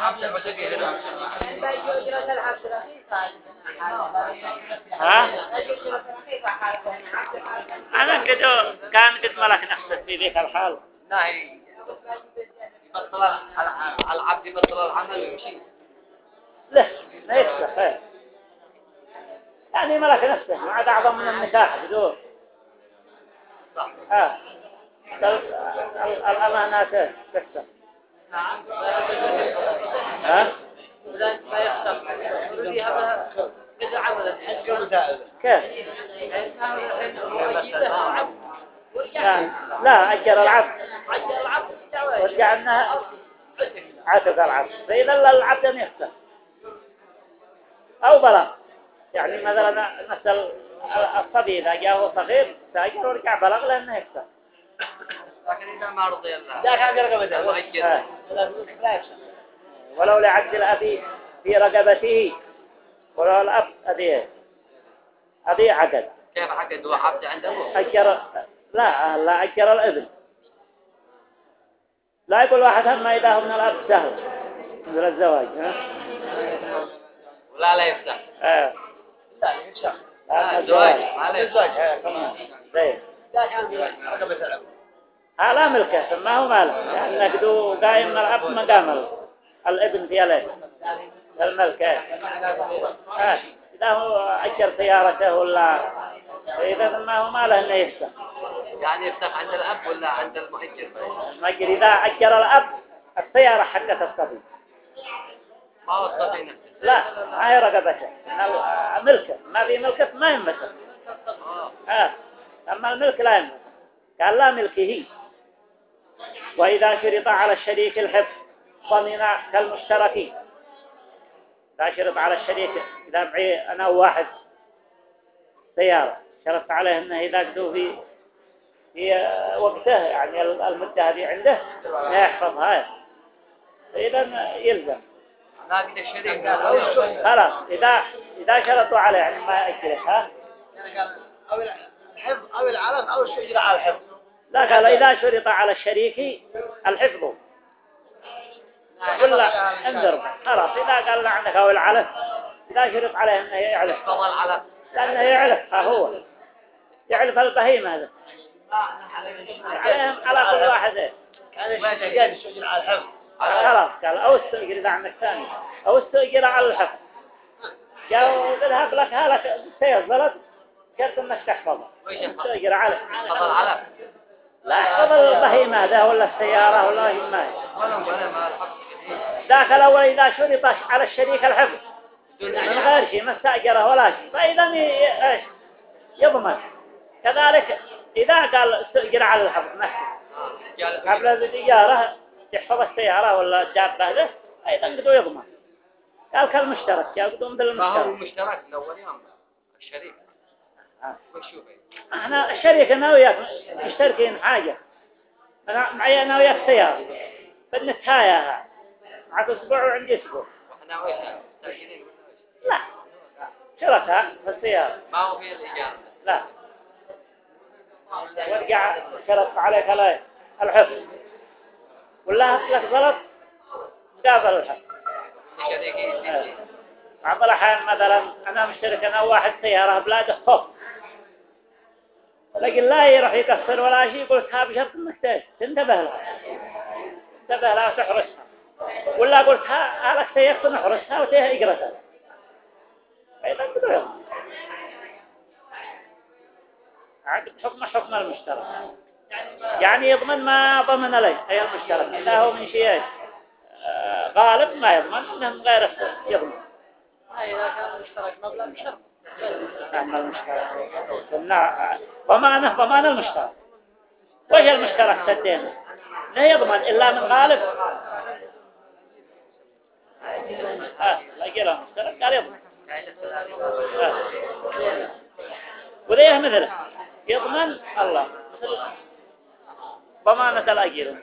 ها؟ أنا قد ملك نفسه في ذيك الحال. ناهي يبطل العبد يبطل العمل ويمشي. لا يفسخ. يعني ملك نفسه ما عاد أعظم من النكاح بدون. صح. الأمانات تفسخ. ها؟ ما يفسخ. ولدي هذا قد عمل كيف؟ لا أجر العبد. ورجع أنها عتق العبد. فإذا العبد أن يفسخ أو بلغ. يعني مثلا مثل الصبي إذا جاءه صغير ساجر ورجع بلغ لأنه يفسخ. لكن إذا ما رضي الله. ذاك عند رقبته. لا يفسخ. ولو لعقد الأبي في رقبته ولو الأب أبي عقد. كيف عقد هو عبد عنده؟ أجر لا أجر الابن. لا يقول واحد هم ما إذا من الأب سهل مثل الزواج. ولا يفسخ. لا يفسخ. الزواج ما لا الزواج زين. ذاك عند رقبته الأب. لا ملكه ما هو ماله لأن نقدو قايم من الأب مقام الابن في عليه الملكة. إذا هو أجر سيارته ولا إذا ما هو ماله إنه يفسخ. يعني يفسخ عند الأب ولا عند المؤجر؟ المؤجر إذا أجر الأب السيارة حقت الصبي. ما هو الصبي نفسه. لا ما هي رقبته ملكه ما في ملكه ما يملكه. أما الملك لا يملك قال لا ملكه. وإذا شرط على الشريك الحفظ ضمن كالمشتركين. إذا شرط على الشريك إذا معي أنا وواحد سيارة شرط عليه أنه إذا قدوا في وقته يعني المدة هذه عنده لا يحفظها إذا يلزم. ناقد الشريك خلاص إذا شرطوا عليه يعني ما يأجلها. يعني قال أو الحفظ أو العلف أو الشجرة على الحفظ. لا قال إذا شرط على الشريك الحفظ ولا انظر خلاص إذا قال عندك أو العلف إذا شرط عليه أنه يعلف يحفظ العلف لأنه يعلف هو يعلف البهيمة هذا عليهم على كل واحد. كان الشجرة الشجرة على الحفظ. خلاص قال أو استأجر إذا عندك ثاني أو استأجر على الحفظ. جاءوا ذهب لك هلك سيظلت شرط أنك تحفظه استأجر على يحفظ العلف. لا يحفظ البهيمة هذا ولا السيارة ولا ما ذاك الأول إذا شرط على الشريك الحفظ من غير شيء ما استأجره ولا شيء فإذا يضمن. كذلك إذا قال استأجر على الحفظ نفسه قبل التجارة يحفظ السيارة ولا الدابة هذا أيضا قدوا يضمن. قال كالمشترك يقدم بالمشترك. ما هو المشترك الأول يوم الشريك. احنا الشريك أنا وياك مشتركين حاجة معي أنا وياك سيارة بنتهاياها معك أسبوع وعندي أسبوع. وإحنا ويش مستأجرين لا شركاء في السيارة. ما هو في الإيجار. لا ورجع شرط عليك لا الحفظ ولا لك غلط قابل الحفظ. شريكين. بعض الأحيان مثلا أنا مشترك أنا واحد سيارة بلاد الخوف لكن لا يروح يكسر ولا شيء يقول ها بشرط انك تنتبه لها وتحرسها ولا قلت ها لك سيارة نحرسها وتجرسها أيضا بدو عقد حكم المشترك يعني يضمن ما ضمن لي أي المشترك إذا هو من شيء غالب ما يضمن من غير يضمن. إذا كان المشترك مبلغ بشرط. نعم المشترك ضمان المشترك. وش المشترك سدينا لا يضمن إلا من غالب. لا يجي له مشترك قال يضمن. وذيه مثله يضمن الله مثل ضمانة الأجير.